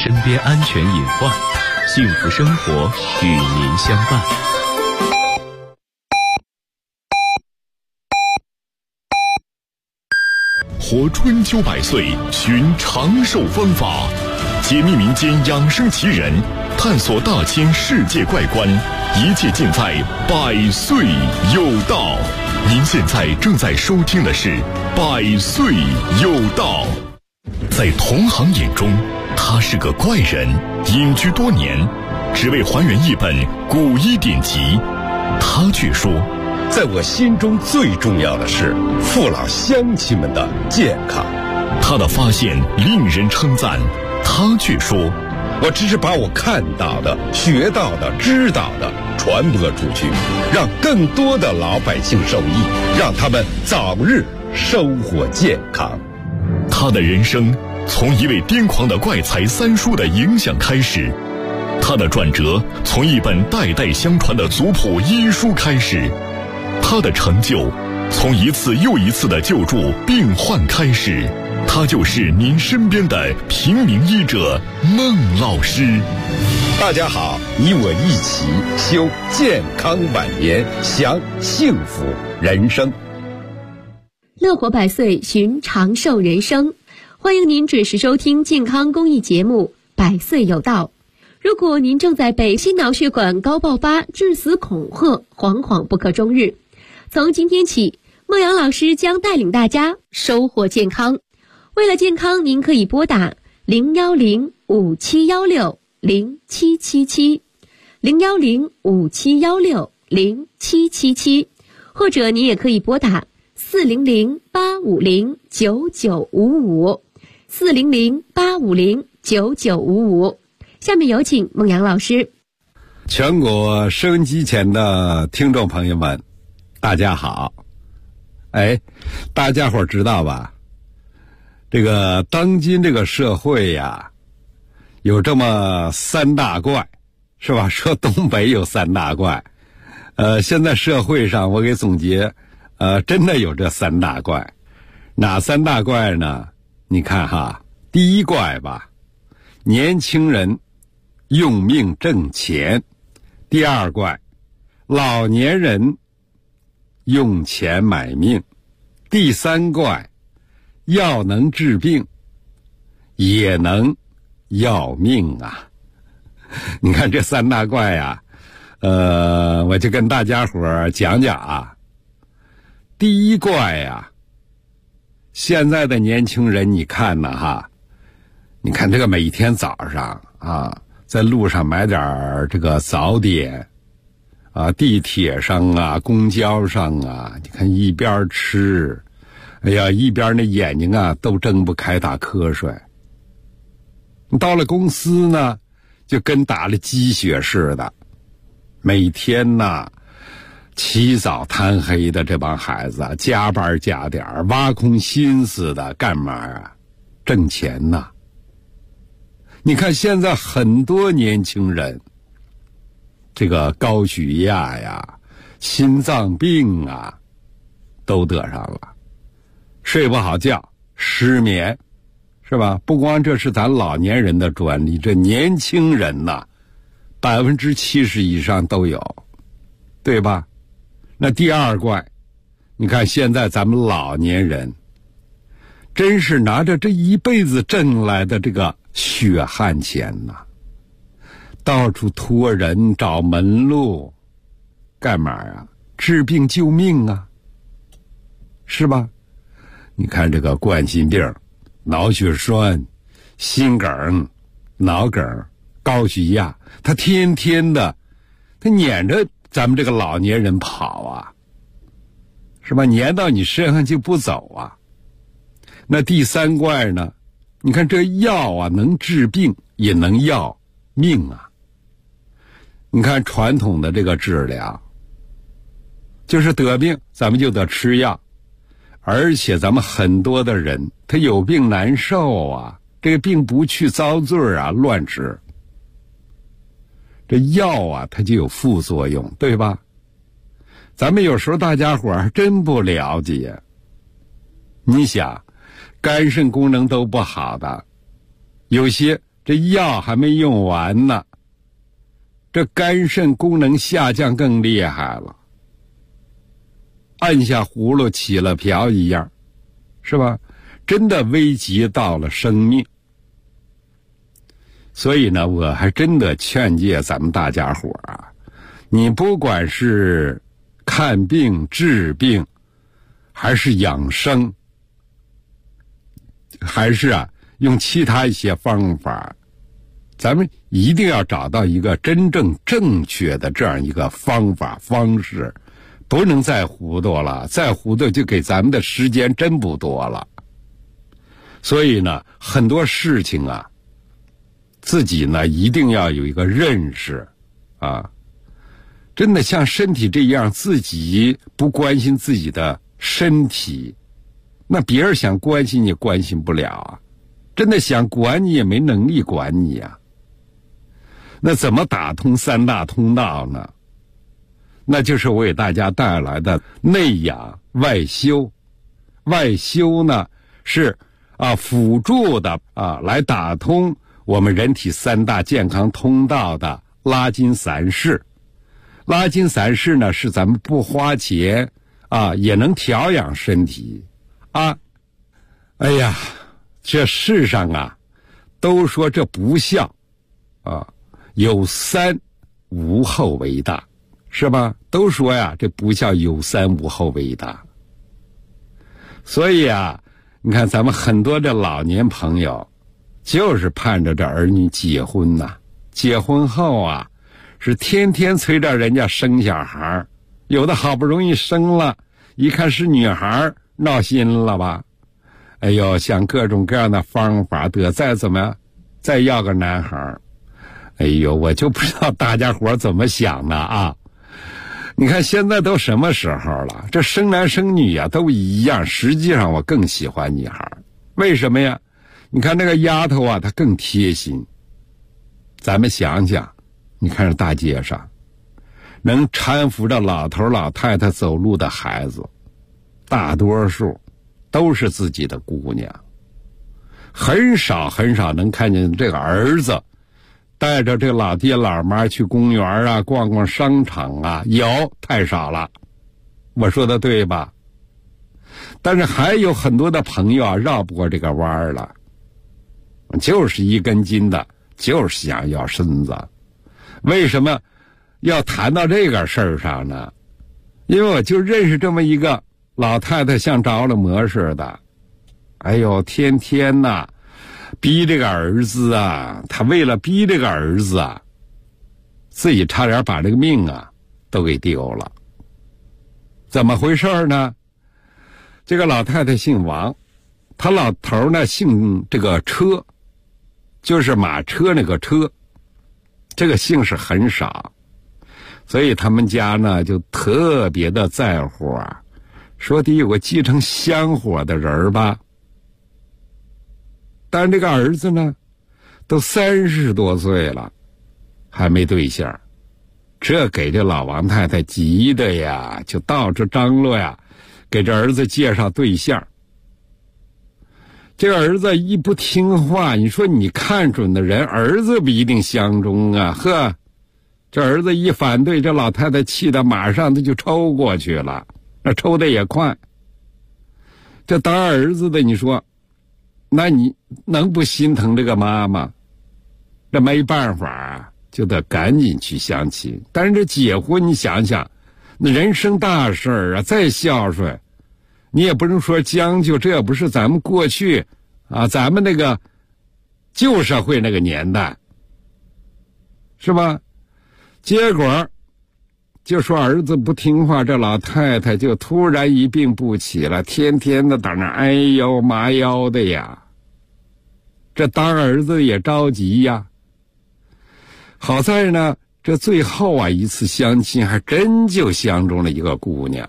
身边安全隐患，幸福生活与您相伴。 活春秋百岁，寻长寿方法，解密民间养生奇人，探索大千世界怪观，一切尽在百岁有道。您现在正在收听的是百岁有道。在同行眼中，他是个怪人，隐居多年，只为还原一本古医典籍。他却说， 在我心中最重要的是父老乡亲们的健康。 他的发现令人称赞，他却说， 我只是把我看到的、学到的、知道的传播出去，让更多的老百姓受益，让他们早日收获健康。 他的人生从一位癫狂的怪才三叔的影响开始，他的转折从一本代代相传的族谱医书开始，他的成就从一次又一次的救助病患开始。他就是您身边的平民医者孟老师。 大家好，你我一起修健康晚年，享幸福人生。 乐活百岁，寻长寿人生。欢迎您准时收听健康公益节目《百岁有道》。如果您正在被心脑血管高爆发致死恐吓，惶惶不可终日，从今天起，孟阳老师将带领大家收获健康。为了健康，您可以拨打010-5716-0777 010-5716-0777，或者您也可以拨打400-850-9955 400-850-9955。下面有请孟阳老师。 全国收音机前的听众朋友们，大家好。大家伙知道吧？这个当今这个社会呀，有这么三大怪，是吧？说东北有三大怪，现在社会上我给总结，真的有这三大怪。哪三大怪呢？你看哈，第一怪吧，年轻人用命挣钱；第二怪，老年人用钱买命；第三怪，药能治病，也能要命啊！你看这三大怪啊，我就跟大家伙讲讲啊。第一怪呀，现在的年轻人你看呢哈，你看这个每天早上啊，在路上买点这个早点啊，地铁上啊，公交上啊，你看一边吃，哎呀，一边那眼睛啊都睁不开，打瞌睡。到了公司呢，就跟打了鸡血似的，每天呐起早贪黑的，这帮孩子啊，加班加点，挖空心思的干嘛啊？挣钱呐。你看现在很多年轻人，这个高血压呀、心脏病啊都得上了，睡不好觉，失眠，是吧？不光这是咱老年人的专利，这年轻人呐，70%以上都有，对吧？那第二怪，你看现在咱们老年人真是拿着这一辈子挣来的这个血汗钱呐，到处托人找门路，干嘛啊？治病救命啊，是吧？你看这个冠心病、脑血栓、心梗、脑梗、高血压，他天天的他撵着咱们这个老年人跑啊，是吧？撵到你身上就不走啊。那第三怪呢，你看这药啊能治病也能要命啊。你看传统的这个治疗，就是得病咱们就得吃药，而且咱们很多的人他有病难受啊，这个病不去遭罪啊，乱吃。这药啊它就有副作用，对吧？咱们有时候大家伙还真不了解。你想肝肾功能都不好的，有些这药还没用完呢，这肝肾功能下降更厉害了，按下葫芦起了瓢一样，是吧？真的危及到了生命。所以呢，我还真的劝诫咱们大家伙啊，你不管是看病治病，还是养生，还是用其他一些方法，咱们一定要找到一个真正正确的这样一个方法方式，不能再糊涂了，再糊涂就给咱们的时间真不多了。所以呢，很多事情自己呢一定要有一个认识真的像身体这样，自己不关心自己的身体，那别人想关心你关心不了真的想管你也没能力管你那怎么打通三大通道呢？那就是我给大家带来的内养外修。外修呢是辅助的来打通我们人体三大健康通道的拉筋散式。拉筋散式呢是咱们不花钱也能调养身体哎呀，这世上都说这不孝有三无后为大，是吧？都说这不孝有三无后为大。所以你看咱们很多的老年朋友就是盼着这儿女结婚结婚后是天天催着人家生小孩，有的好不容易生了，一看是女孩，闹心了吧？哎呦，想各种各样的方法，得再怎么样，再要个男孩。哎呦，我就不知道大家伙怎么想的你看现在都什么时候了，这生男生女都一样，实际上我更喜欢女孩。为什么呀？你看那个丫头她更贴心。咱们想想，你看这大街上能搀扶着老头老太太走路的孩子，大多数都是自己的姑娘，很少很少能看见这个儿子带着这老爹老妈去公园逛逛商场有，太少了。我说的对吧？但是还有很多的朋友绕不过这个弯了，就是一根筋的，就是想要身子。为什么要谈到这个事儿上呢？因为我就认识这么一个老太太，像着了魔似的，哎呦，天天逼这个儿子他为了逼这个儿子自己差点把这个命都给丢了。怎么回事呢？这个老太太姓王，他老头呢姓这个车，就是马车那个车，这个姓氏很少，所以他们家呢就特别的在乎说得有个继承香火的人吧。但这个儿子呢都30多岁了，还没对象，这给这老王太太急的呀，就到处张罗给这儿子介绍对象。这个儿子一不听话，你说你看准的人，儿子不一定相中这儿子一反对，这老太太气得马上他就抽过去了，那抽的也快。这当儿子的，你说那你能不心疼这个妈妈？这没办法就得赶紧去相亲。但是这结婚你想想，那人生大事再孝顺你也不能说将就，这也不是咱们过去咱们那个旧社会那个年代，是吧？结果就说儿子不听话，这老太太就突然一病不起了，天天的在那哎呦麻腰的呀。这当儿子也着急呀。好在呢，这最后一次相亲还真就相中了一个姑娘。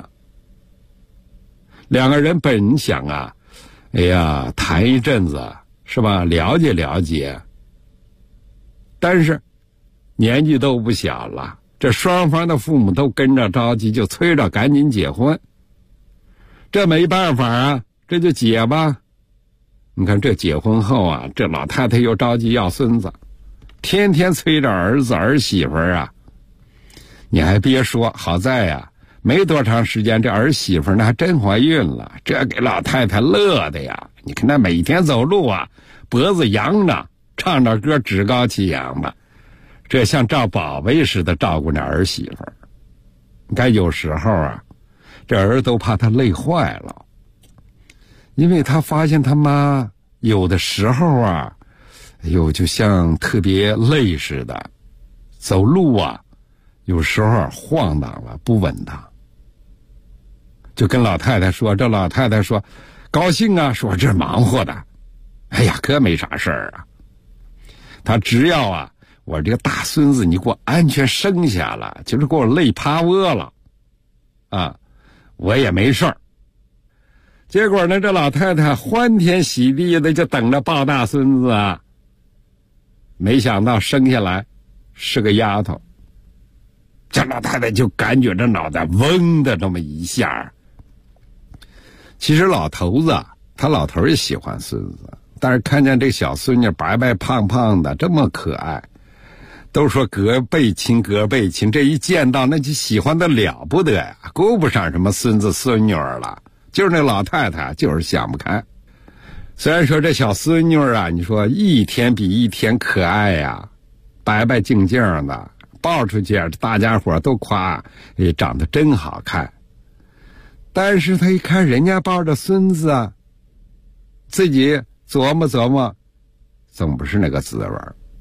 两个人本想哎呀谈一阵子是吧，了解了解，但是年纪都不小了，这双方的父母都跟着着急，就催着赶紧结婚。这没办法这就结吧。 你看这结婚后啊，这老太太又着急要孙子，天天催着儿子儿媳妇啊。你还别说，好在呀，没多长时间，这儿媳妇呢还真怀孕了，这给老太太乐的呀。你看她每天走路啊，脖子扬着，唱着歌趾高气扬的，这像照宝贝似的照顾那儿媳妇。你看有时候啊，这儿都怕她累坏了，因为他发现他妈有的时候啊，哎呦，就像特别累似的，走路啊，有时候晃荡了，不稳当。就跟老太太说，这老太太说高兴啊，说这忙活的，哎呀，可没啥事儿啊。他只要啊，我这个大孙子你给我安全生下了，就是给我累趴窝了啊，我也没事儿。结果呢，这老太太欢天喜地的就等着抱大孙子啊，没想到生下来是个丫头。这老太太就感觉这脑袋嗡的这么一下。其实老头子他老头也喜欢孙子，但是看见这小孙女白白胖胖的这么可爱，都说隔辈亲隔辈亲，这一见到那就喜欢的了不得呀，顾不上什么孙子孙女了。就是那老太太就是想不开。虽然说这小孙女啊，你说一天比一天可爱呀，白白净净的，抱出去大家伙都夸长得真好看。但是他一看人家抱着孙子啊，自己琢磨琢磨，总不是那个滋味。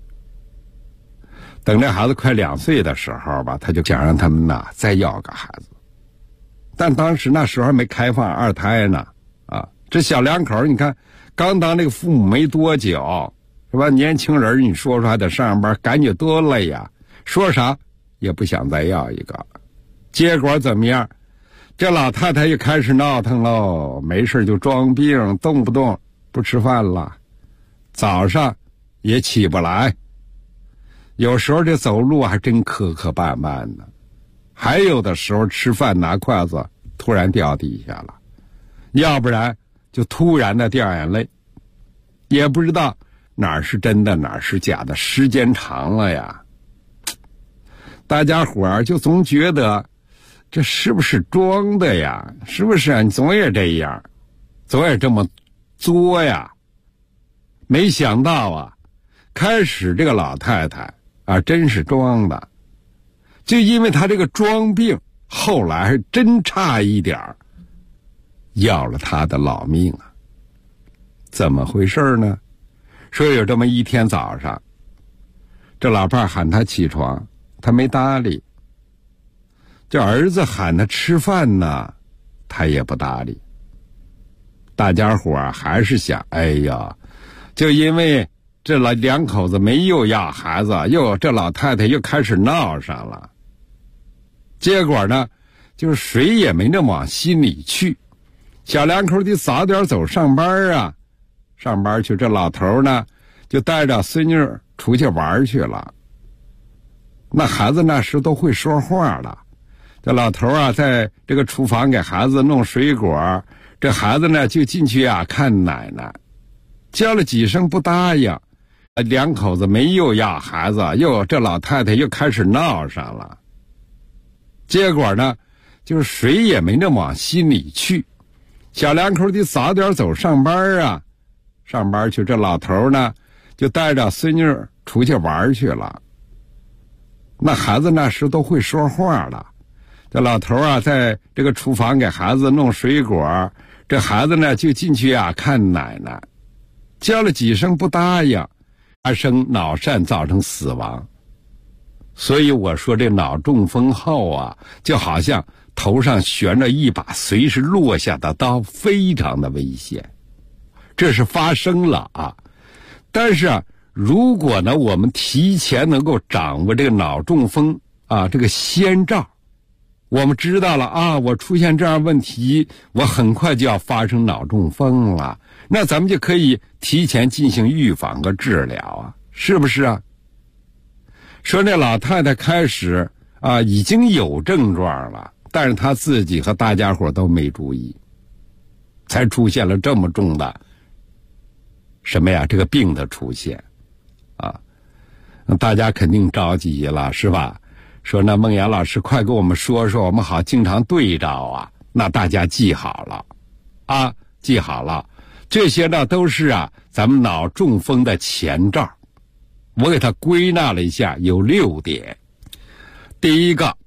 等这孩子快2岁的时候吧，他就想让他们呐再要个孩子。但当时那时候还没开放2胎呢，啊，这小两口你看刚当这个父母没多久，是吧？年轻人你说还得上班，感觉多累呀，说啥也不想再要一个。结果怎么样？这老太太又开始闹腾喽，没事就装病，动不动不吃饭了，早上也起不来，有时候这走路还真磕磕绊绊的。还有的时候吃饭拿筷子突然掉地下了，要不然就突然的掉眼泪，也不知道哪是真的哪是假的，时间长了呀，大家伙儿就总觉得这是不是装的呀？是不是啊？你总也这样，总也这么作呀？没想到啊，开始这个老太太啊，真是装的。就因为他这个装病，后来还真差一点要了他的老命啊！怎么回事呢？说有这么一天早上，这老伴喊他起床，他没搭理；这儿子喊他吃饭呢，他也不搭理。大家伙还是想，哎呀，就因为这两口子没又要孩子，这老太太又开始闹上了。结果呢，就是谁也没那么往心里去。小两口得早点走上班啊，上班去。这老头呢，就带着孙女出去玩去了。那孩子那时都会说话了。这老头啊，在这个厨房给孩子弄水果，这孩子呢就进去啊看奶奶，叫了几声不答应。两口子没又要孩子，这老太太又开始闹上了。结果呢，就是谁也没那么往心里去。小两口得早点走上班啊，上班去。这老头呢，就带着孙女出去玩去了。那孩子那时都会说话了。这老头啊，在这个厨房给孩子弄水果，这孩子呢就进去啊看奶奶，叫了几声不答应，发生脑疝造成死亡。所以我说这脑中风后啊，就好像头上悬着一把随时落下的刀，非常的危险。这是发生了啊，但是啊，如果呢我们提前能够掌握这个脑中风啊这个先兆，我们知道了啊，我出现这样问题，我很快就要发生脑中风了，那咱们就可以提前进行预防和治疗啊，是不是啊？说那老太太开始啊已经有症状了，但是她自己和大家伙都没注意，才出现了这么重的什么呀？这个病的出现啊，大家肯定着急了，是吧？说那孟岩老师快给我们说说，我们好经常对照啊。那大家记好了啊，记好了，这些呢都是咱们脑中风的前兆。我给它归纳了一下，有6点。第一个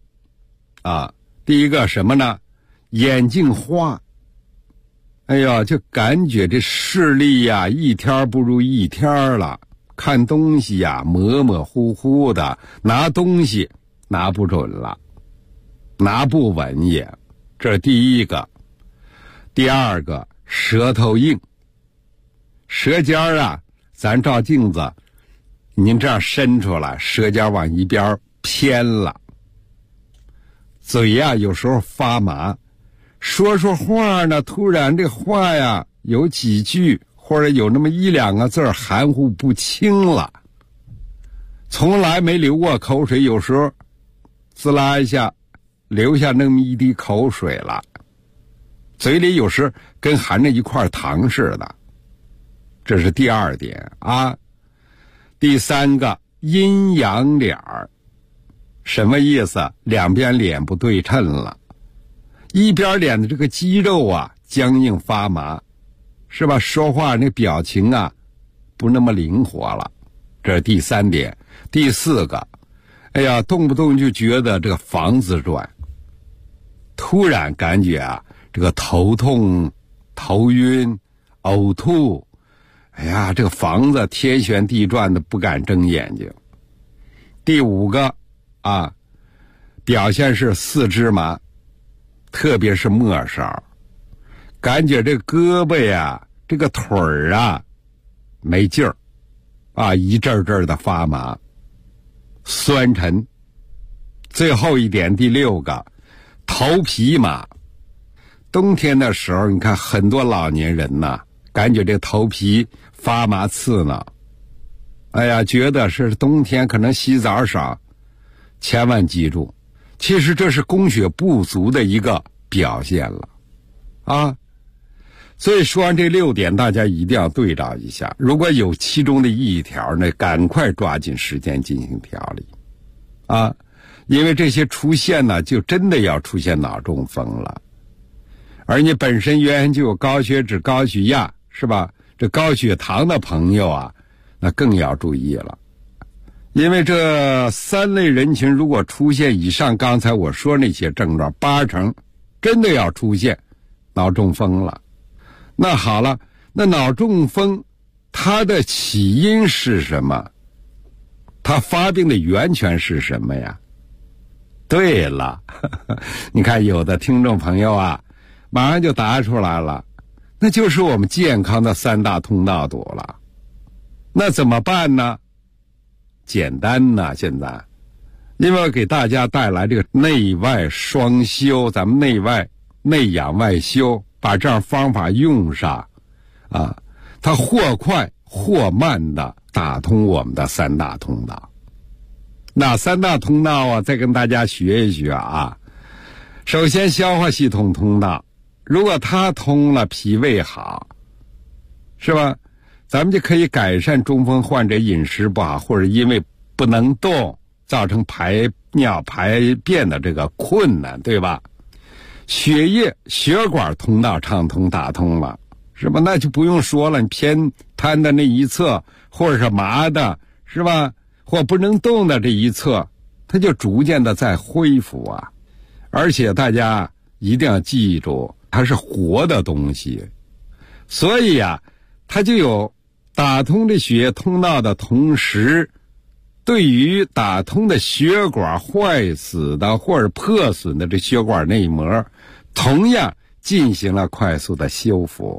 什么呢？眼睛花。哎呀，就感觉这视力一天不如一天了，看东西模模糊糊的，拿东西拿不准了，拿不稳也。这是第一个。第二个，舌头硬。舌尖咱照镜子，您这样伸出来，舌尖往一边偏了。嘴有时候发麻，说话呢，突然这话有几句或者有那么1、2个字含糊不清了。从来没流过口水，有时候滋啦一下流下那么一滴口水了，嘴里有时跟含着一块糖似的。这是第2点啊。第3个，阴阳脸儿。什么意思？两边脸不对称了，一边脸的这个肌肉僵硬发麻，是吧？说话那表情不那么灵活了。这是第3点。第4个，哎呀，动不动就觉得这个房子转，突然感觉这个头痛、头晕、呕吐，哎呀，这个房子天旋地转的，不敢睁眼睛。第5个表现是四肢麻，特别是末梢，感觉这胳膊这个腿儿没劲儿一阵阵的发麻，酸沉。最后一点，第6个，头皮麻。冬天的时候，你看很多老年人感觉这头皮发麻刺挠，哎呀，觉得是冬天可能洗澡少。千万记住，其实这是供血不足的一个表现了所以说完这6点，大家一定要对照一下。如果有其中的一条呢，赶快抓紧时间进行调理因为这些出现呢，就真的要出现脑中风了。而你本身原先就有高血脂、高血压，是吧？这高血糖的朋友那更要注意了。因为这3类人群如果出现以上刚才我说那些症状，8成真的要出现脑中风了。那好了，那脑中风它的起因是什么？它发病的源泉是什么呀？对了，你看有的听众朋友马上就答出来了，那就是我们健康的3大通道堵了。那怎么办呢？简单呢，现在因为给大家带来这个内外双修，咱们内养外修，把这样方法用上它或快或慢的打通我们的3大通道。哪3大通道再跟大家学一学首先消化系统通道，如果它通了，脾胃好，是吧？咱们就可以改善中风患者饮食不好，或者因为不能动造成排尿排便的这个困难，对吧？血液血管通道畅通打通了，是吧？那就不用说了，你偏瘫的那一侧或者是麻的，是吧？或不能动的这一侧，它就逐渐的在恢复而且大家一定要记住，它是活的东西，所以它就有打通这血液通道的同时，对于打通的血管坏死的或者破损的这血管内膜，同样进行了快速的修复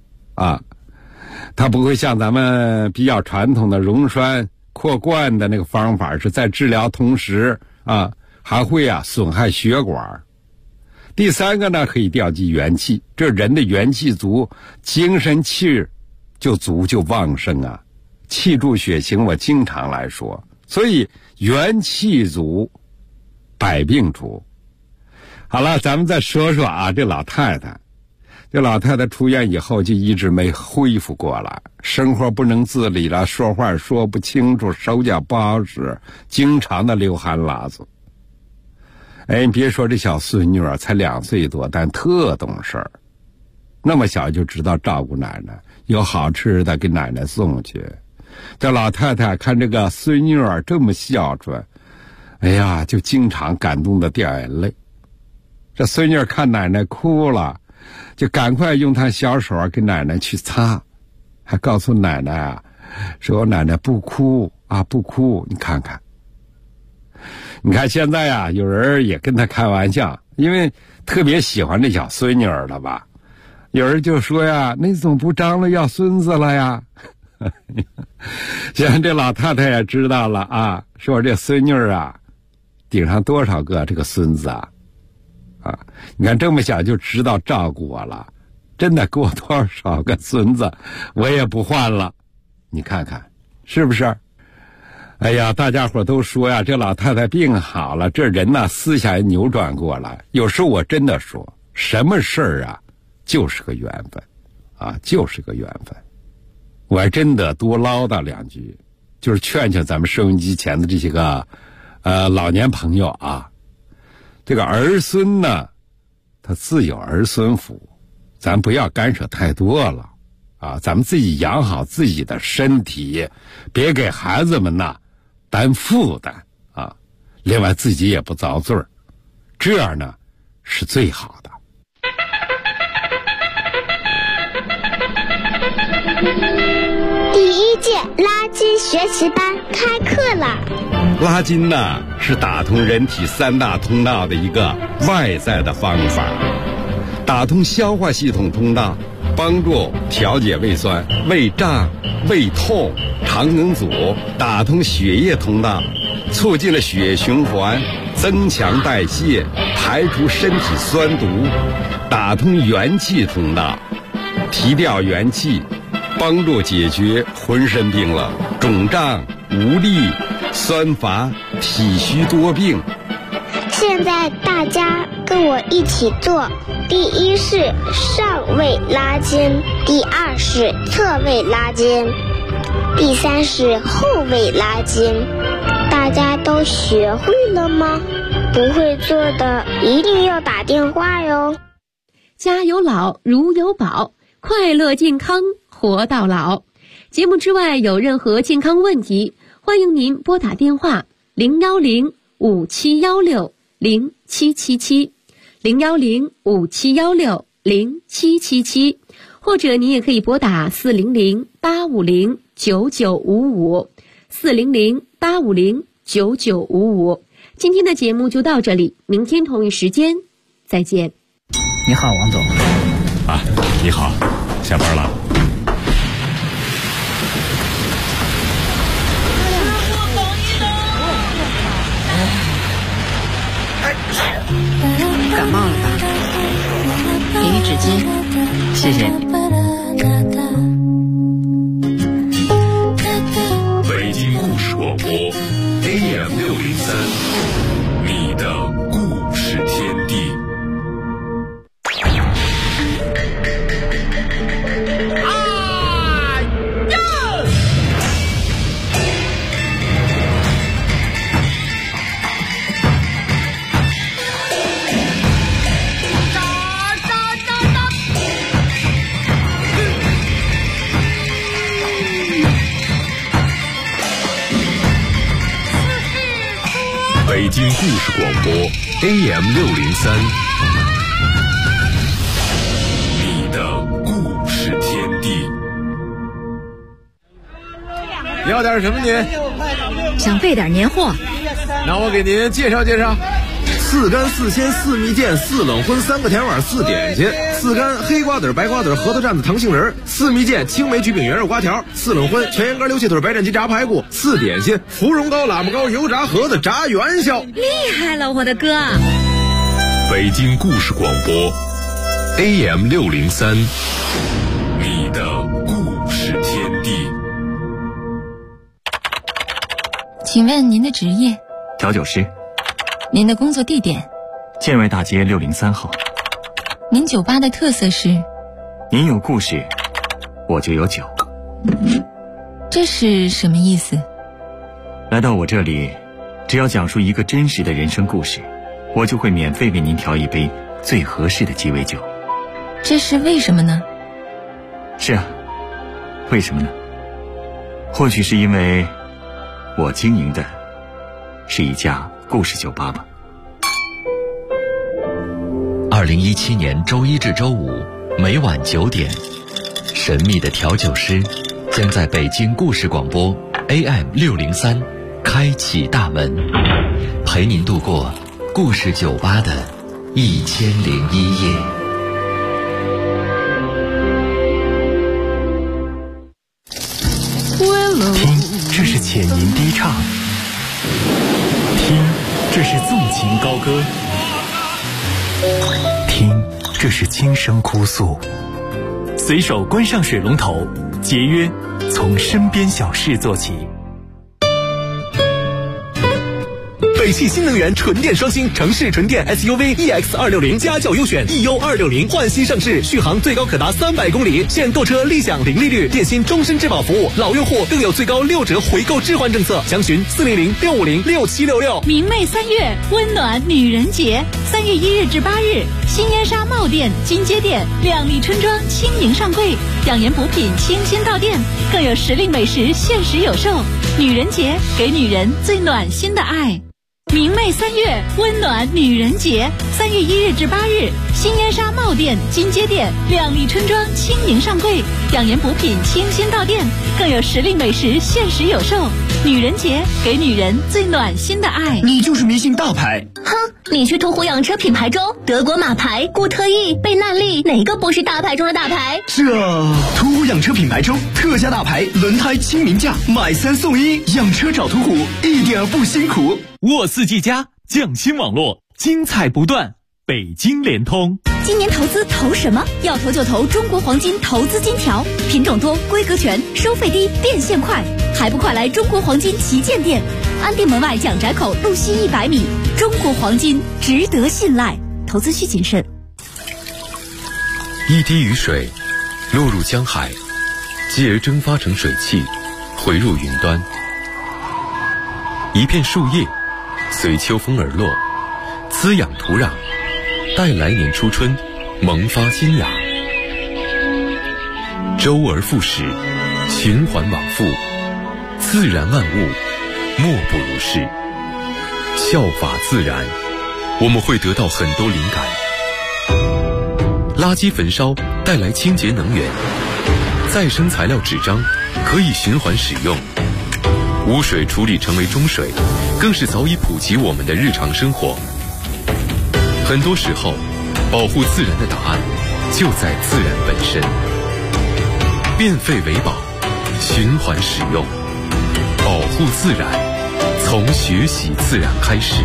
它不会像咱们比较传统的溶栓扩灌的那个方法，是在治疗同时还会损害血管。第3个呢，可以调剂元气，这人的元气足，精神气就足，就旺盛气助血行，我经常来说，所以元气足，百病除。好了，咱们再说说这老太太， 这老太太出院以后就一直没恢复过来，生活不能自理了，说话说不清楚，手脚不好使，经常的流汗拉子。你别说这小孙女才2岁多，但特懂事儿，那么小就知道照顾奶奶，有好吃的给奶奶送去。这老太太看这个孙女这么孝顺，哎呀，就经常感动的掉眼泪。这孙女看奶奶哭了，就赶快用她小手给奶奶去擦，还告诉奶奶啊，说奶奶不哭啊，不哭，你看看。你看现在啊，有人也跟他开玩笑，因为特别喜欢这小孙女了吧，有人就说呀，那总不张罗要孙子了呀。像这老太太也知道了啊，说这孙女啊顶上多少个这个孙子啊，你看这么小就知道照顾我了，真的给我多少个孙子我也不换了，你看看是不是？哎呀，大家伙都说呀，这老太太病好了，这人呢思想也扭转过来。有时候我真的说，什么事儿啊就是个缘分啊，就是个缘分。我还真的多唠叨2句，就是劝劝咱们收音机前的这些个老年朋友啊，这个儿孙呢他自有儿孙福，咱不要干涉太多了啊，咱们自己养好自己的身体，别给孩子们呐担负担啊，另外自己也不遭罪儿，这样呢是最好的。 第1届拉筋学习班开课了。 拉筋呢是打通人体3大通道的一个外在的方法，打通消化系统通道，帮助调节胃酸、胃胀、胃痛、肠梗阻，打通血液通道，促进了血液循环，增强代谢，排除身体酸毒，打通元气通道，提调元气，帮助解决浑身冰冷、肿胀、无力、酸乏、体虚多病。 现在大家跟我一起做，第1是上位拉筋，第2是侧位拉筋，第3是后位拉筋。大家都学会了吗？不会做的一定要打电话哟。 家有老如有宝，快乐健康活到老。节目之外有任何健康问题，欢迎您拨打电话010-5716-0777 010-5716-0777，或者您也可以拨打400-850-9955 400-850-9955。今天的节目就到这里，明天同一时间再见。 你好，王总。 啊，你好，下班了。 感冒了吧？给你纸巾，谢谢你。 北京故事广播 AM603，你的故事天地。北京故事广播 AM603，你的故事天地。 要点什么您？ 想备点年货。 那我给您介绍介绍。4干4鲜4蜜饯4冷荤3个甜碗4点心，4干黑瓜子白瓜子核桃蘸子糖杏仁，4蜜饯青梅曲饼圆肉瓜条，4冷荤全羊肝溜蟹腿白斩鸡炸排骨，4点心芙蓉糕喇嘛糕油炸盒子炸元宵。 厉害了，我的哥！ 北京故事广播 AM603，你的故事天地。 请问您的职业？ 调酒师。 您的工作地点？ 建瑞大街603号。 您酒吧的特色是？ 您有故事，我就有酒。 这是什么意思？ 来到我这里，只要讲述一个真实的人生故事，我就会免费为您调一杯最合适的鸡尾酒。 这是为什么呢？ 是啊，为什么呢？或许是因为我经营的是一家故事酒吧吧。 2017年周一至周五每晚9点，神秘的调酒师将在北京故事广播 AM603开启大门，陪您度过故事酒吧的1001夜。 听，这是浅吟低唱；听，这是纵情高歌；听，这是轻声哭诉。随手关上水龙头，节约，从身边小事做起。 北汽新能源纯电双星城市纯电 SUV EX260家轿优选 EU260焕新上市，续航最高可达300公里，现购车立享零利率，电信终身质保服务，老用户更有最高6折回购置换政策，详询400-650-6766。 明媚3月，温暖女人节，3月1日至8日，新烟沙帽店、金街店、靓丽春装轻盈上柜，养颜补品清新到店，更有时令美食限时有售。女人节，给女人最暖心的爱。明媚3月，温暖女人节，3月1日至8日，新烟沙帽店、金街店、靓丽春装轻盈上柜，养颜补品清新到店，更有时令美食限时有售。女人节，给女人最暖心的爱。 你就是迷信大牌。 哼，你去途虎养车品牌中，德国马牌、固特异、贝纳利，哪个不是大牌中的大牌？ 是啊，途虎养车品牌中特价大牌轮胎亲民价，买3送1，养车找途虎一点不辛苦。 沃斯技嘉，匠心网络，精彩不断。北京联通， 今年投资投什么？要投就投中国黄金投资金条，品种多，规格全，收费低，变现快，还不快来中国黄金旗舰店，安定门外蒋宅口路西100米。中国黄金值得信赖，投资需谨慎。 一滴雨水落入江海，继而蒸发成水汽，回入云端。一片树叶随秋风而落，滋养土壤，待来年初春萌发新芽。周而复始，循环往复，自然万物莫不如是。效法自然，我们会得到很多灵感。垃圾焚烧带来清洁能源，再生材料纸张可以循环使用，污水处理成为中水，更是早已普及我们的日常生活。很多时候，保护自然的答案就在自然本身。变废为宝，循环使用，保护自然，从学习自然开始。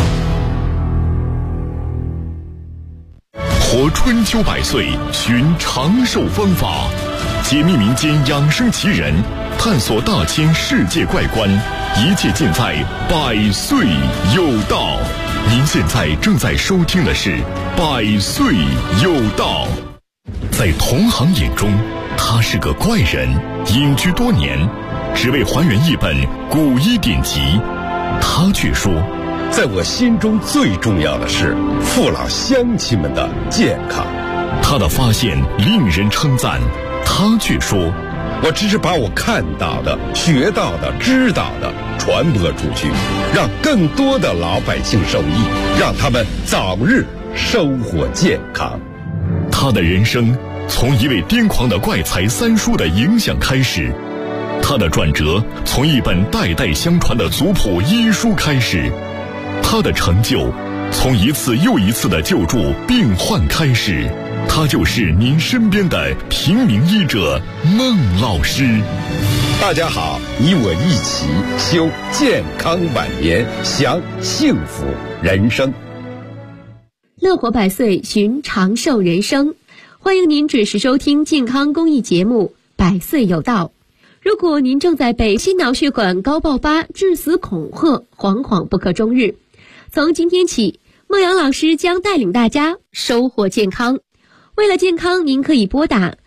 活春秋百岁，寻长寿方法，解密民间养生奇人，探索大千世界怪观，一切尽在百岁有道。您现在正在收听的是百岁有道。在同行眼中，他是个怪人，隐居多年，只为还原一本古医典籍。他却说， 在我心中最重要的是父老乡亲们的健康。 他的发现令人称赞，他却说， 我只是把我看到的、学到的、知道的传播出去，让更多的老百姓受益，让他们早日生活健康。 他的人生从一位癫狂的怪才三叔的影响开始，他的转折从一本代代相传的族谱医书开始，他的成就从一次又一次的救助病患开始。他就是您身边的平民医者孟老师。 大家好，你我一起修健康晚年，享幸福人生。 乐活百岁，寻长寿人生。欢迎您准时收听健康公益节目《百岁有道》。如果您正在被心脑血管高爆发致死恐吓，惶惶不可终日，从今天起，孟阳老师将带领大家收获健康。 为了健康，您可以拨打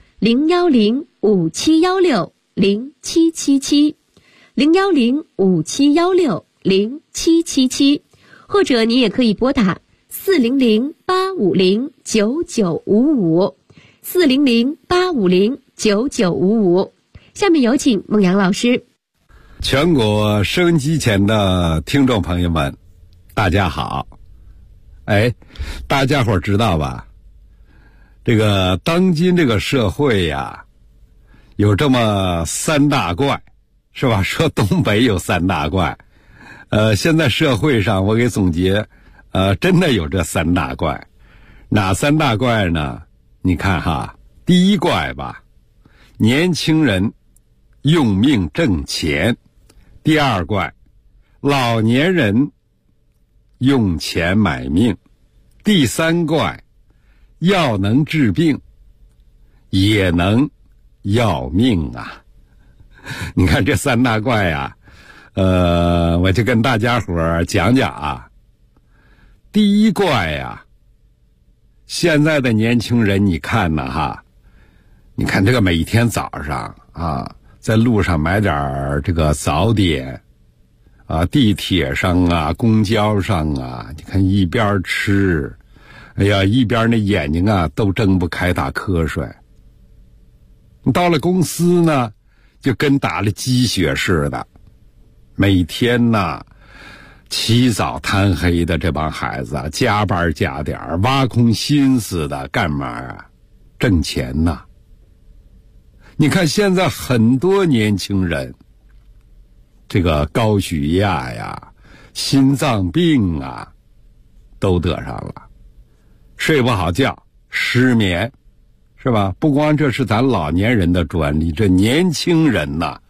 010-5716-0777，010-5716-0777，或者你也可以拨打400-850-9955，400-850-9955。下面有请孟阳老师。 全国收音机前的听众朋友们，大家好。大家伙知道吧？这个当今这个社会呀，有这么三大怪，是吧？说东北有三大怪，现在社会上我给总结，真的有这三大怪。哪三大怪呢？你看哈，第一怪吧，年轻人用命挣钱；第二怪，老年人用钱买命；第三怪，药能治病，也能要命啊！你看这三大怪啊，我就跟大家伙儿讲讲啊。第一怪呀，现在的年轻人你看呢哈，你看这个每天早上啊，在路上买点这个早点啊，地铁上啊，公交上啊，你看一边吃，哎呀，一边那眼睛啊都睁不开，打瞌睡。你到了公司呢，就跟打了鸡血似的，每天呢起早贪黑的，这帮孩子啊，加班加点，挖空心思的干嘛啊？挣钱呐。你看现在很多年轻人，这个高血压呀、心脏病啊，都得上了，睡不好觉，失眠，是吧？不光这是咱老年人的专利，这年轻人呐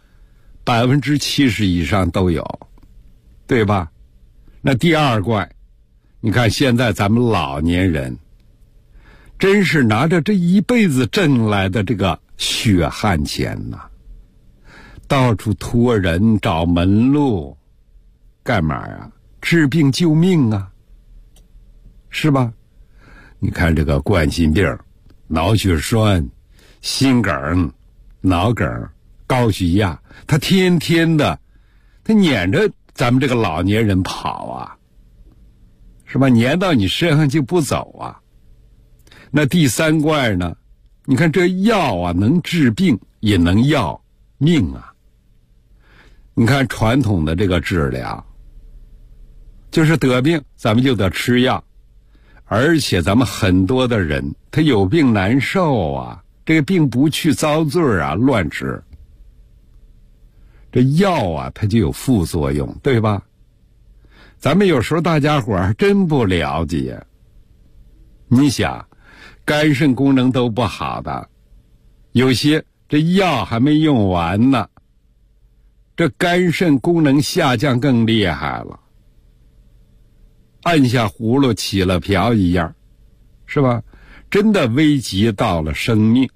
，70%以上都有，对吧？那第二怪，你看现在咱们老年人，真是拿着这一辈子挣来的这个血汗钱呐，到处托人找门路，干嘛呀？治病救命啊，是吧？你看这个冠心病、脑血栓、心梗、脑梗、高血压，他天天的，他撵着咱们这个老年人跑啊，是吧？撵到你身上就不走啊。那第三怪呢？你看这药啊，能治病也能要命啊。你看传统的这个治疗，就是得病咱们就得吃药，而且咱们很多的人他有病难受啊，这个病不去遭罪啊，乱吃。这药啊，它就有副作用，对吧？咱们有时候大家伙儿真不了解。你想，肝肾功能都不好的，有些这药还没用完呢，这肝肾功能下降更厉害了，按下葫芦起了瓢一样，是吧？真的危及到了生命。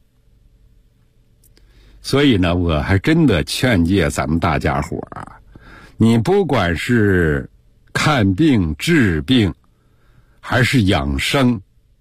所以呢，我还真的劝诫咱们大家伙啊，你不管是看病治病，还是养生，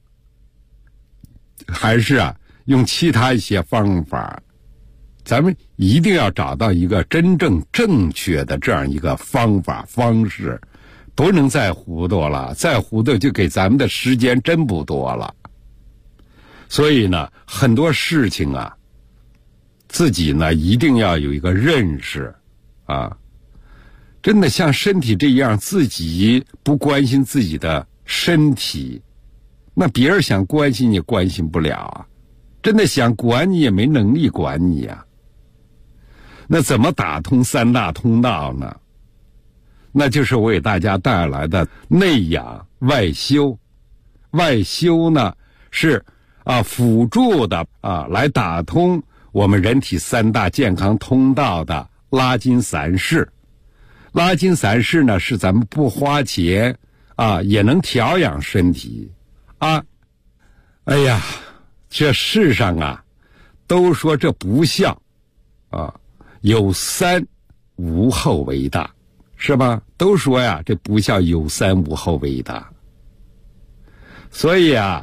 还是用其他一些方法，咱们一定要找到一个真正正确的这样一个方法方式，不能再糊涂了，再糊涂就给咱们的时间真不多了。所以呢，很多事情啊，自己呢一定要有一个认识啊。真的像身体这样，自己不关心自己的身体，那别人想关心你关心不了啊，真的想管你也没能力管你啊。那怎么打通三大通道呢？那就是我给大家带来的内养外修。外修呢是辅助的来打通我们人体三大健康通道的拉筋散式。拉筋散式呢是咱们不花钱也能调养身体啊。哎呀，这世上都说这不孝有三无后为大，是吧？都说呀，这不孝有三无后为大。所以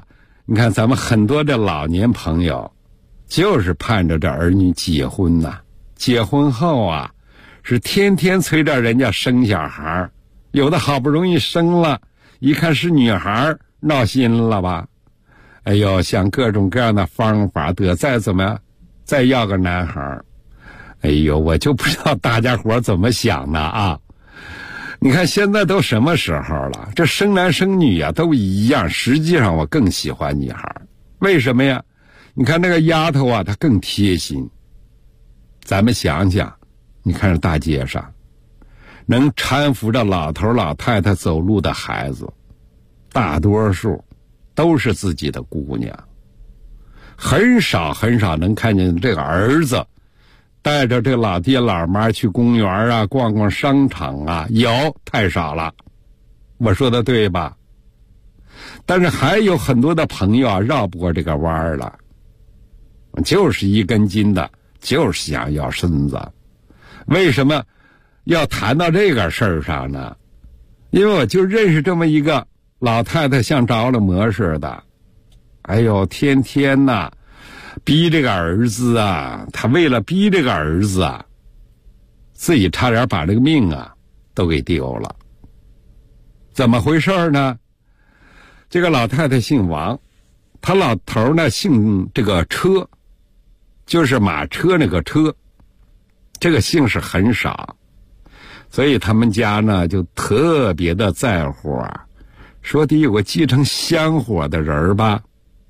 你看咱们很多的老年朋友就是盼着这儿女结婚呐，结婚后啊是天天催着人家生小孩，有的好不容易生了，一看是女孩，闹心了吧，哎呦，想各种各样的方法，得再怎么样再要个男孩。哎呦，我就不知道大家伙怎么想的啊。你看现在都什么时候了，这生男生女啊都一样，实际上我更喜欢女孩。为什么呀？你看那个丫头啊，她更贴心。咱们想想，你看这大街上能搀扶着老头老太太走路的孩子，大多数都是自己的姑娘，很少能看见这个儿子带着这老爹老妈去公园啊，逛逛商场啊，有太少了。我说的对吧？但是还有很多的朋友啊，绕不过这个弯了，就是一根筋的，就是想要孙子。为什么要谈到这个事儿上呢？因为我就认识这么一个老太太，像着了魔似的，哎呦，天天呐逼这个儿子啊，他为了逼这个儿子啊，自己差点把这个命啊都给丢了。怎么回事呢？这个老太太姓王，他老头呢姓这个车，就是马车那个车，这个姓氏很少，所以他们家呢就特别的在乎啊，说得有个继承香火的人吧。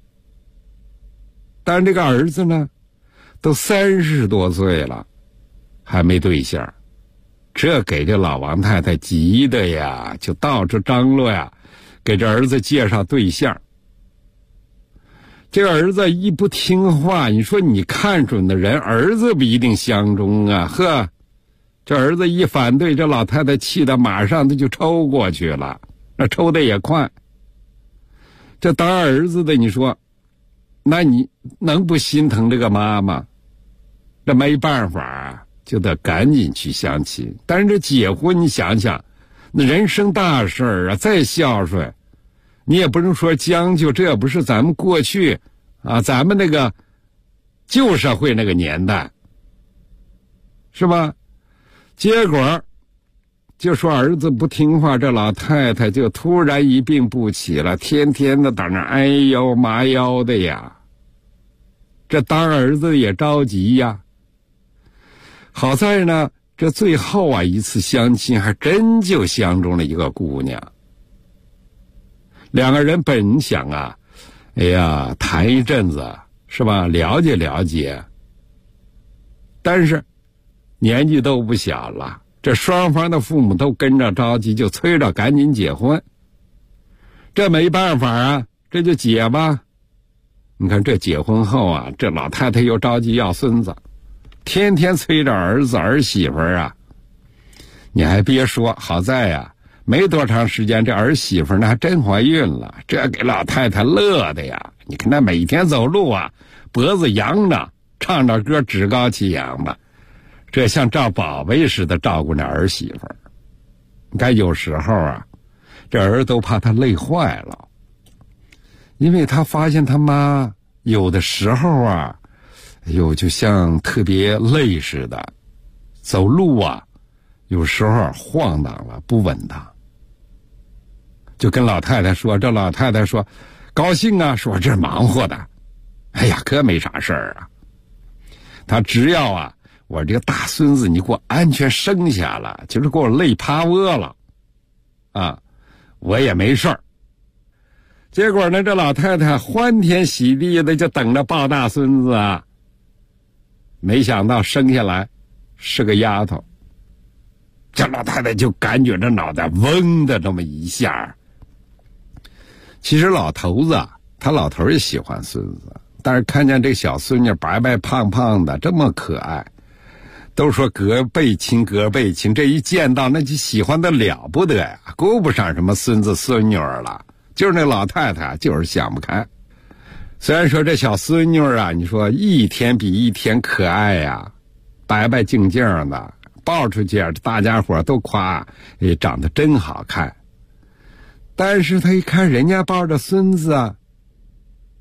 但是这个儿子呢都30多岁了，还没对象，这给这老王太太急的呀，就到处张罗呀，给这儿子介绍对象。这个儿子一不听话，你说你看准的人，儿子不一定相中啊。呵，这儿子一反对，这老太太气得马上他就抽过去了，那抽的也快。这当儿子的，你说那你能不心疼这个妈妈？这没办法啊，就得赶紧去相亲。但是这结婚，你想想，那人生大事啊，再孝顺你也不能说将就，这也不是咱们过去啊，咱们那个旧社会那个年代，是吧？结果就说儿子不听话，这老太太就突然一病不起了，天天的在那哎呦麻腰的呀。这当儿子也着急呀。好在呢，这最后啊一次相亲还真就相中了一个姑娘。两个人本想啊，哎呀，谈一阵子是吧，了解了解。但是年纪都不小了，这双方的父母都跟着着急，就催着赶紧结婚。这没办法啊，这就结吧。你看这结婚后啊，这老太太又着急要孙子，天天催着儿子儿媳妇啊。你还别说，好在呀，没多长时间，这儿媳妇呢还真怀孕了，这给老太太乐的呀。你看她每天走路啊，脖子扬着，唱着歌趾高气扬的，这像照宝贝似的照顾那儿媳妇。你看有时候啊，这儿都怕她累坏了，因为他发现他妈有的时候啊，哎呦，就像特别累似的，走路啊，有时候晃荡了，不稳当。就跟老太太说，这老太太说高兴啊，说这忙活的，哎呀，可没啥事儿啊。他只要啊，我这个大孙子你给我安全生下了，就是给我累趴窝了啊，我也没事儿。结果呢，这老太太欢天喜地的就等着抱大孙子啊，没想到生下来是个丫头。这老太太就感觉这脑袋嗡的这么一下。其实老头子啊，他老头也喜欢孙子，但是看见这小孙女白白胖胖的这么可爱，都说隔辈亲隔辈亲，这一见到那就喜欢的了不得呀，顾不上什么孙子孙女了。就是那老太太就是想不开。虽然说这小孙女啊，你说一天比一天可爱呀，白白净净的，抱出去大家伙都夸长得真好看。但是他一看人家抱着孙子啊，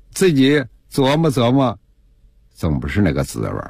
自己琢磨琢磨，总不是那个滋味。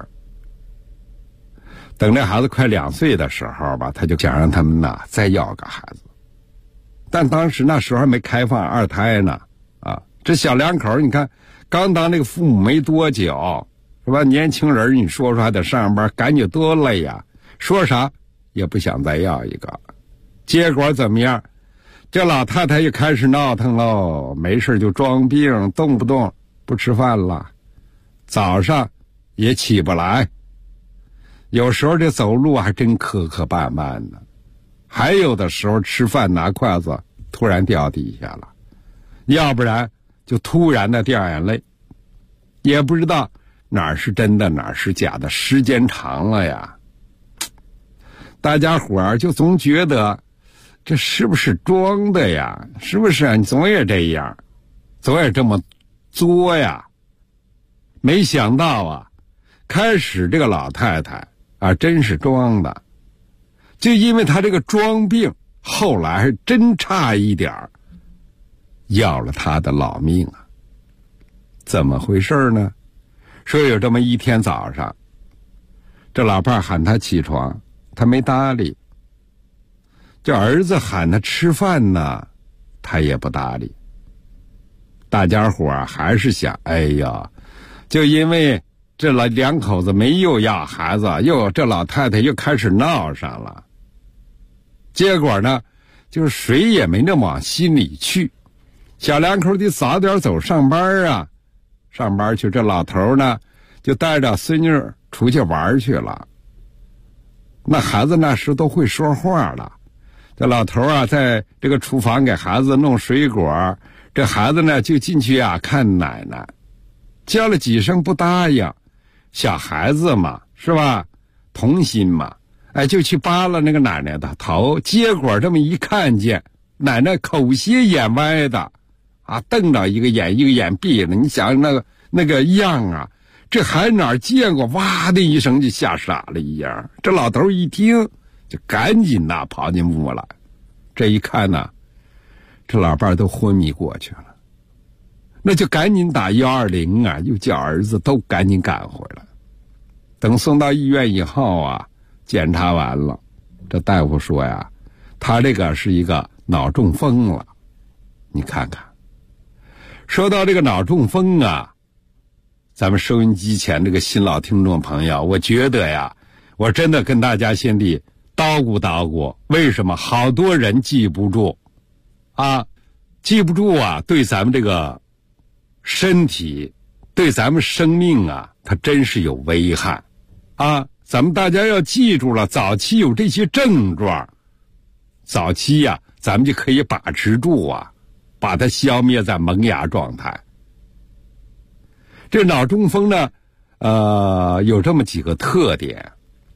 等这孩子快2岁的时候吧，他就想让他们呐再要个孩子。但当时那时候还没开放2胎呢，这小两口你看刚当那个父母没多久，是吧？年轻人你说还得上班，感觉多累呀，说啥也不想再要一个。结果怎么样？这老太太又开始闹腾喽，没事就装病，动不动不吃饭了，早上也起不来，有时候这走路还真磕磕绊绊的，还有的时候吃饭拿筷子突然掉地下了，要不然就突然的掉眼泪，也不知道哪是真的哪是假的，时间长了呀，大家伙儿就总觉得这是不是装的呀？是不是你总也这样，总也这么作呀？没想到啊，开始这个老太太真是装的，就因为她这个装病，后来还真差一点要了她的老命啊！怎么回事呢？说有这么一天早上，这老伴喊她起床，她没搭理。这儿子喊他吃饭呢，他也不搭理。大家伙还是想，哎呀，就因为这两口子没又要孩子，这老太太又开始闹上了。结果呢，就是谁也没那么往心里去。小两口得早点走上班啊，上班去。这老头呢，就带着孙女出去玩去了。那孩子那时都会说话了。这老头在这个厨房给孩子弄水果，这孩子呢就进去看奶奶，叫了几声不答应，小孩子嘛是吧，童心嘛，就去扒拉那个奶奶的头，结果这么一看见，奶奶口斜眼歪的瞪着一个眼闭了，你想那个样这还哪见过，哇的一声就吓傻了一样。这老头一听就赶紧跑进屋来，这一看这老伴都昏迷过去了，那就赶紧打120又叫儿子都赶紧赶回来。等送到医院以后检查完了，这大夫说他这个是一个脑中风了。你看看，说到这个脑中风咱们收音机前这个新老听众朋友，我觉得我真的跟大家先得叨咕，为什么好多人记不住记不住对咱们这个身体，对咱们生命它真是有危害咱们大家要记住了，早期有这些症状，早期咱们就可以把持住把它消灭在萌芽状态。这脑中风呢有这么几个特点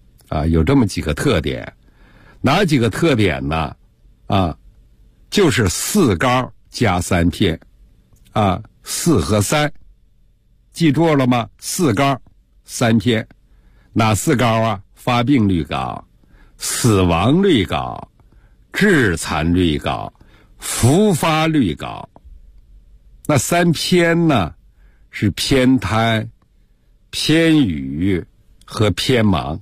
哪几个特点呢就是4高加3偏4和3，记住了吗？4高3偏。哪4高发病率高，死亡率高，致残率高，复发率高。那3偏呢，是偏瘫、偏语和偏盲。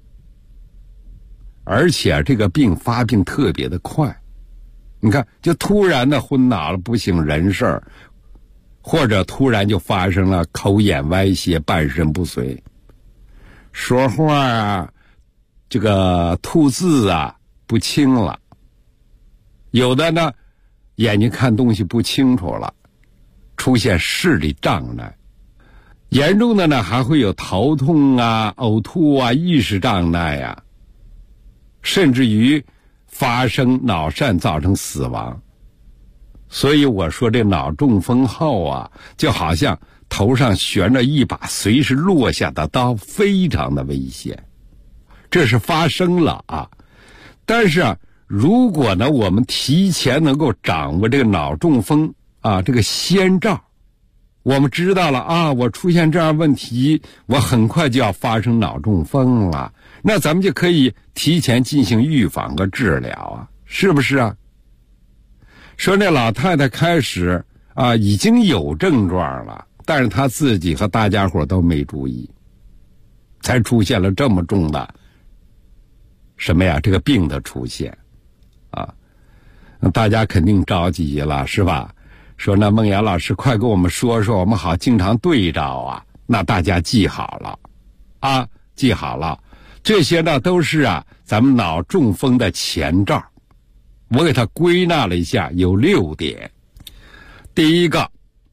而且这个病发病特别的快，你看就突然的昏倒了，不省人事，或者突然就发生了口眼歪斜，半身不遂，说话这个吐字不清了，有的呢眼睛看东西不清楚了，出现视力障碍，严重的呢还会有头痛呕吐意识障碍甚至于发生脑疝造成死亡。所以我说这脑中风后就好像头上悬着一把随时落下的刀，非常的危险。这是发生了但是如果呢我们提前能够掌握这个脑中风这个先兆，我们知道了我出现这样问题，我很快就要发生脑中风了，那咱们就可以提前进行预防和治疗是不是说那老太太开始已经有症状了， 但是他自己和大家伙都没注意，才出现了这么重的什么呀？这个病的出现啊，大家肯定着急了，是吧？说那孟岩老师快给我们说说，我们好经常对照啊。那大家记好了啊，记好了，这些呢都是咱们脑中风的前兆。我给它归纳了一下，有6点。第一个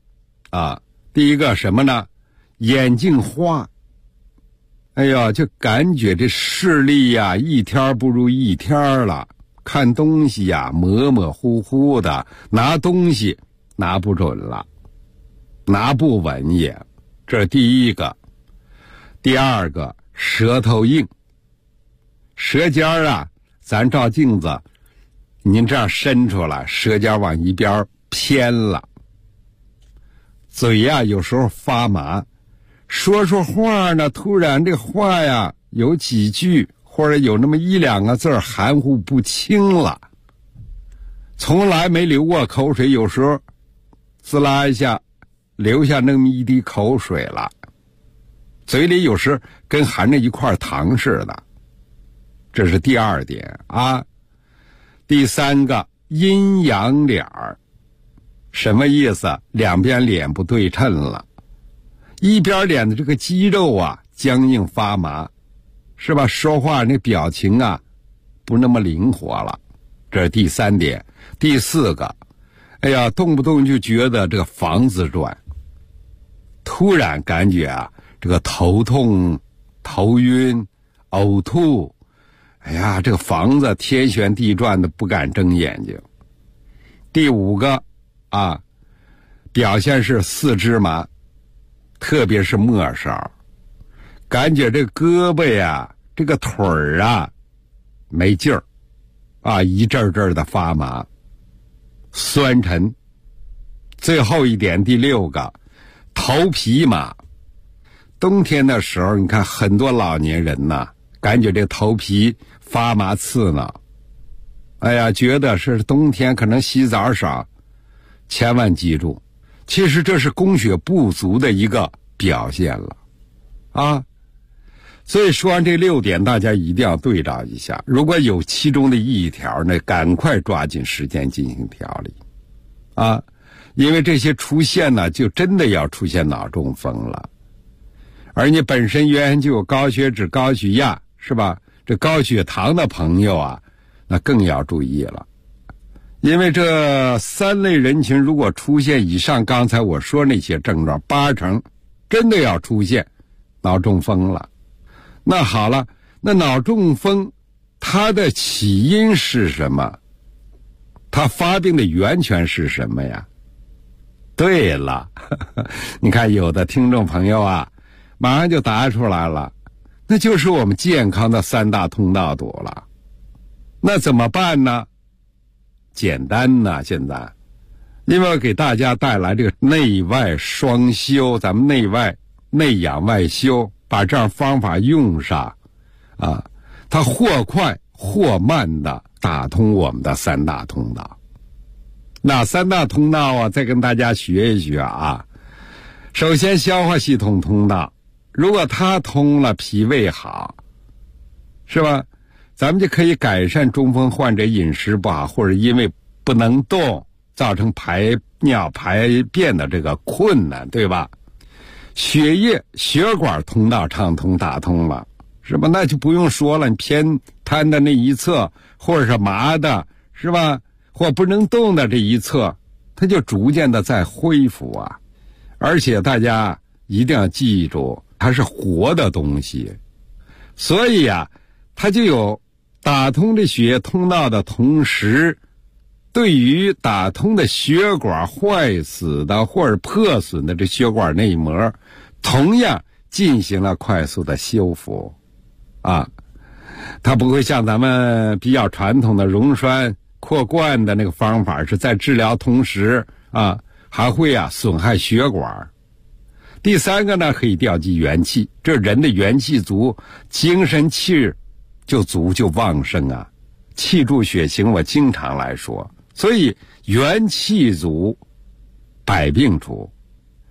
什么呢？眼睛花。哎呀，就感觉这视力一天不如一天了，看东西模模糊糊的，拿东西拿不准了，拿不稳也。这是第一个。第二个，舌头硬。舌尖咱照镜子，您这样伸出来，舌尖往一边偏了。嘴有时候发麻，说话呢，突然这话有几句或者有那么1、2个字含糊不清了。从来没流过口水，有时候滋啦一下流下那么一滴口水了，嘴里有时跟含着一块糖似的。这是第2点啊。第3个，阴阳脸儿。什么意思？两边脸不对称了，一边脸的这个肌肉僵硬发麻，是吧？说话那表情不那么灵活了。这是第3点。第4个，哎呀，动不动就觉得这个房子转，突然感觉这个头痛、头晕、呕吐，哎呀，这个房子天旋地转的，不敢睁眼睛。第5个表现是四肢麻，特别是末梢，感觉这胳膊这个腿儿没劲儿一阵阵的发麻、酸沉。最后一点，第6个，头皮麻。冬天的时候，你看很多老年人感觉这头皮发麻刺挠，哎呀，觉得是冬天可能洗澡少。千万记住，其实这是供血不足的一个表现了所以说完这6点，大家一定要对照一下，如果有其中的一条呢，赶快抓紧时间进行调理因为这些出现呢，就真的要出现脑中风了。而你本身原先就有高血脂、高血压，是吧？这高血糖的朋友那更要注意了。因为这3类人群如果出现以上刚才我说那些症状，8成真的要出现脑中风了。那好了，那脑中风它的起因是什么？它发病的源泉是什么呀？对了，你看有的听众朋友马上就答出来了，那就是我们健康的3大通道堵了。那怎么办呢？简单呢，现在因为给大家带来这个内外双修，咱们内养外修，把这样方法用上它或快或慢的打通我们的3大通道。那3大通道再跟大家学一学首先消化系统通道，如果它通了，脾胃好，是吧？咱们就可以改善中风患者饮食不好，或者因为不能动造成排尿排便的这个困难，对吧？血液血管通道畅通打通了，是吧？那就不用说了，你偏瘫的那一侧，或者是麻的，是吧？或不能动的这一侧，它就逐渐的在恢复而且大家一定要记住，它是活的东西，所以它就有打通这血液通道的同时，对于打通的血管坏死的或者破损的这血管内膜，同样进行了快速的修复它不会像咱们比较传统的溶栓扩灌的那个方法，是在治疗同时还会损害血管。第3个呢，可以调剂元气，这人的元气足，精神气就足就旺盛气助血行，我经常来说，所以元气足百病除。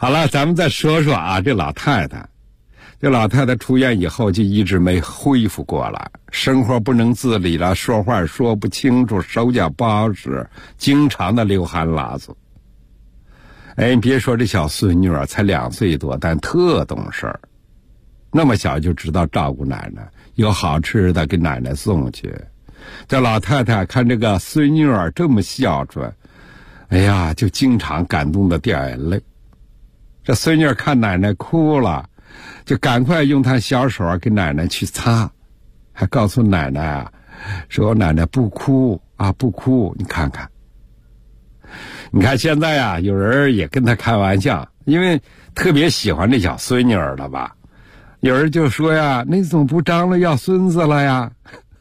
好了，咱们再说说啊，这老太太出院以后就一直没恢复过来，生活不能自理了，说话说不清楚，手脚不好使，经常的流汗拉子。哎，你别说这小孙女啊，才2岁多，但特懂事儿，那么小就知道照顾奶奶，有好吃的给奶奶送去。这老太太看这个孙女儿这么孝顺，哎呀，就经常感动的掉眼泪。这孙女儿看奶奶哭了，就赶快用她小手给奶奶去擦，还告诉奶奶啊，说奶奶不哭啊，不哭，你看看。你看现在啊，有人也跟她开玩笑，因为特别喜欢这小孙女儿了吧，有人就说呀，那怎么不张罗要孙子了呀？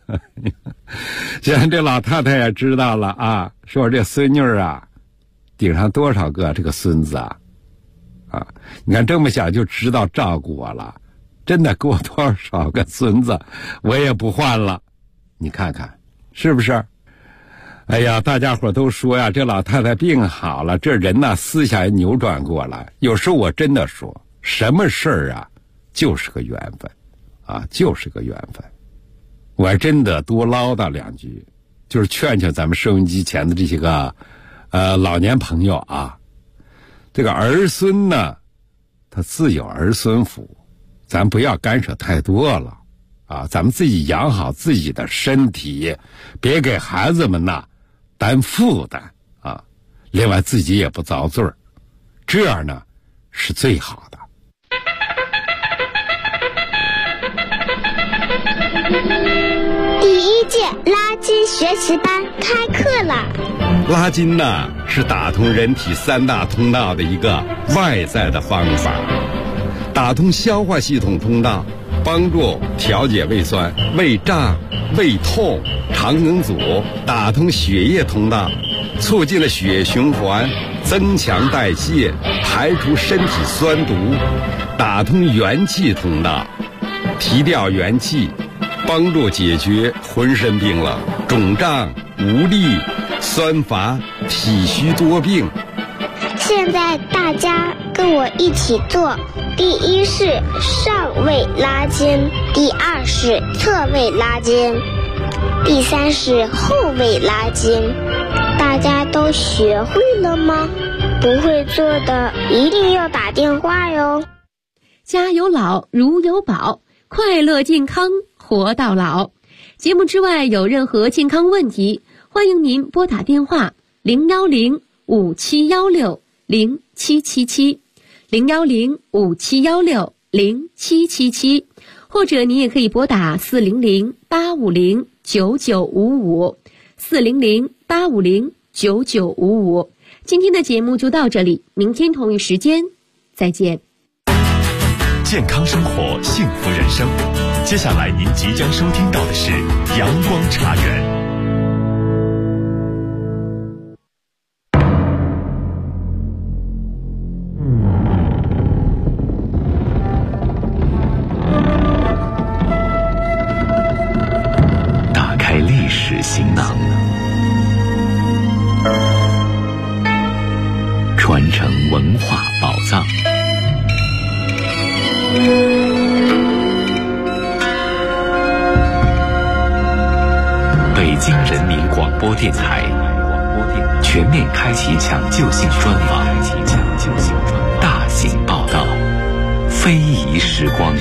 现在这老太太也知道了啊，说这孙女儿啊，顶上多少个这个孙子啊，你看这么小就知道照顾我了，真的给我多少个孙子，我也不换了，你看看是不是？哎呀，大家伙都说呀，这老太太病好了，这人呢思想也扭转过来。有时候我真的说，什么事儿啊，就是个缘分啊，就是个缘分。我还真的多唠叨2句，就是劝劝咱们收音机前的这些个老年朋友啊，这个儿孙呢，他自有儿孙福，咱不要干涉太多了啊，咱们自己养好自己的身体，别给孩子们呐担负担啊，另外自己也不遭罪儿，这样呢是最好的。 第1届拉筋学习班开课了。 拉筋呢是打通人体3大通道的一个外在的方法，打通消化系统通道，帮助调节胃酸、胃胀、胃痛、肠梗阻；打通血液通道，促进了血液循环，增强代谢，排除身体酸毒；打通元气通道，提调元气，帮助解决浑身病了、肿胀、无力、酸乏、体虚多病。 现在大家跟我一起做。第1是上位拉筋，第2是侧位拉筋，第3是后位拉筋。大家都学会了吗？不会做的一定要打电话哟。 家有老如有宝，快乐健康活到老。节目之外有任何健康问题，欢迎您拨打电话010-5716-0777 010-5716-0777，或者你也可以拨打400-850-9955 400-850-9955。今天的节目就到这里，明天同一时间再见。 健康生活，幸福人生。接下来您即将收听到的是阳光茶园。 打开历史行囊，传承文化宝藏。北京人民广播电台全面开启抢救性专访，大型报道，非遗时光。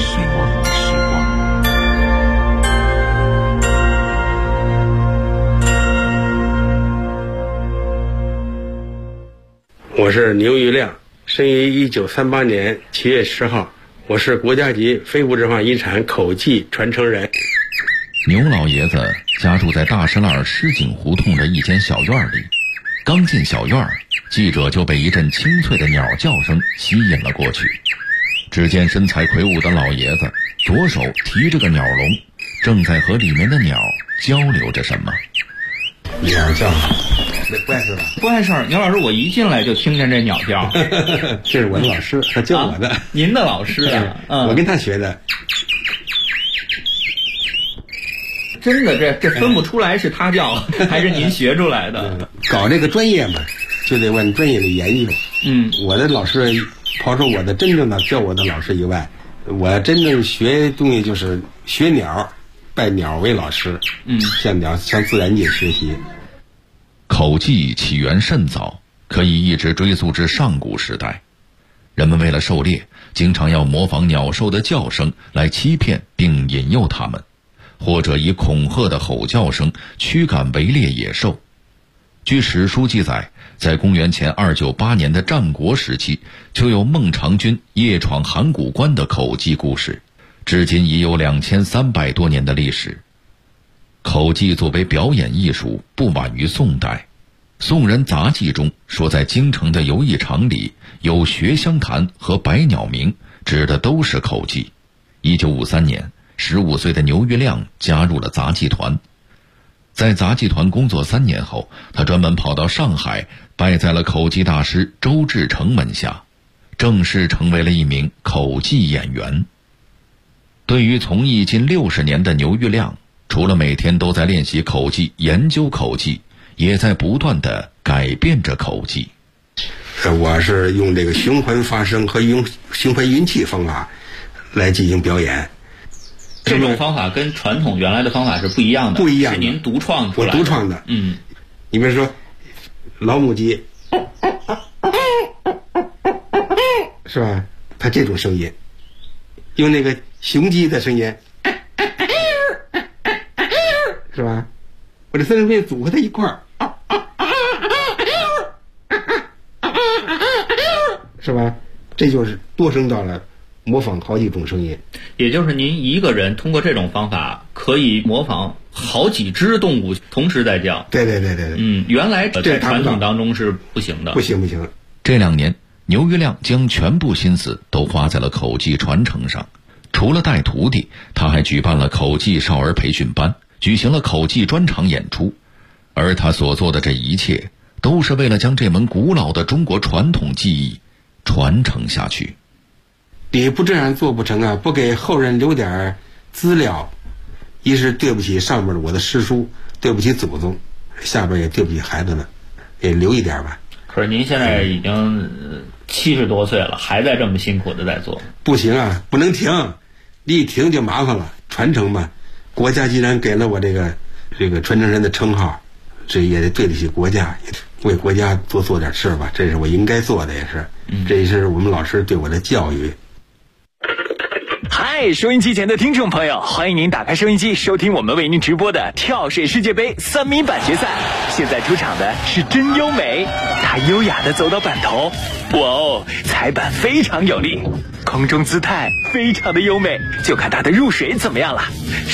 我是牛玉亮，生于1938年7月10号，我是国家级非物质文化遗产口技传承人。 牛老爷子家住在大石栏石井胡同的一间小院里，刚进小院，记者就被一阵清脆的鸟叫声吸引了过去。只见身材魁梧的老爷子左手提着个鸟笼，正在和里面的鸟交流着什么。 鸟叫，不碍事吧？ 不碍事儿。牛老师，我一进来就听见这鸟叫。 这是我的老师，他教我的。 您的老师啊？ 我跟他学的。 真的，这分不出来是他叫还是您学出来的。 搞这个专业嘛，就得问专业的研究。我的老师抛出我的真正的教我的老师以外，我真正学东西就是学鸟，拜鸟为老师，向自然界学习。 口技起源甚早，可以一直追溯至上古时代。人们为了狩猎，经常要模仿鸟兽的叫声来欺骗并引诱它们，或者以恐吓的吼叫声驱赶围猎野兽。据史书记载，在公元前298年的战国时期，就有孟尝君夜闯函谷关的口技故事，至今已有2300多年的历史。口技作为表演艺术，不晚于宋代。宋人杂记中说，在京城的游艺场里有学香坛和百鸟鸣，指的都是口技。1953年，15岁的牛玉亮加入了杂技团。在杂技团工作3年后，他专门跑到上海，拜在了口技大师周志成门下，正式成为了一名口技演员。对于从艺近60年的牛玉亮，除了每天都在练习口技、研究口技，也在不断地改变着口技。 我是用这个循环发声和用循环运气方法来进行表演。 这种方法跟传统原来的方法是不一样的， 不一样的， 是您独创出来的。 我独创的。你比如说老母鸡，是吧？它这种声音，用那个雄鸡的声音，是吧？我这三种声音组合在一块儿，是吧？这就是多声道了，模仿好几种声音。 也就是您一个人通过这种方法可以模仿好几只动物同时在叫。 对。 原来在传统当中是不行的。 不行。 这2年，牛玉亮将全部心思都花在了口技传承上。除了带徒弟，他还举办了口技少儿培训班，举行了口技专场演出。而他所做的这一切，都是为了将这门古老的中国传统技艺传承下去。 你不这样做不成啊！不给后人留点资料，一是对不起上面我的师叔，对不起祖宗，下边也对不起孩子们，也留一点吧。 可是您现在已经70多岁了，还在这么辛苦的在做。 不行啊，不能停，你一停就麻烦了。传承嘛，国家既然给了我这个传承人的称号，这也得对得起国家，也为国家做点事吧，这是我应该做的，也是，这也是我们老师对我的教育。 嗨，收音机前的听众朋友，欢迎您打开收音机，收听我们为您直播的跳水世界杯3米板决赛。现在出场的是真优美，她优雅地走到板头，哇哦，踩板非常有力，空中姿态非常的优美，就看她的入水怎么样了。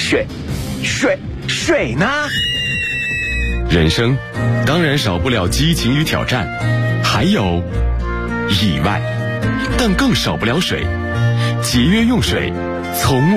水呢？ 人生当然少不了激情与挑战，还有意外，但更少不了水。节约用水，从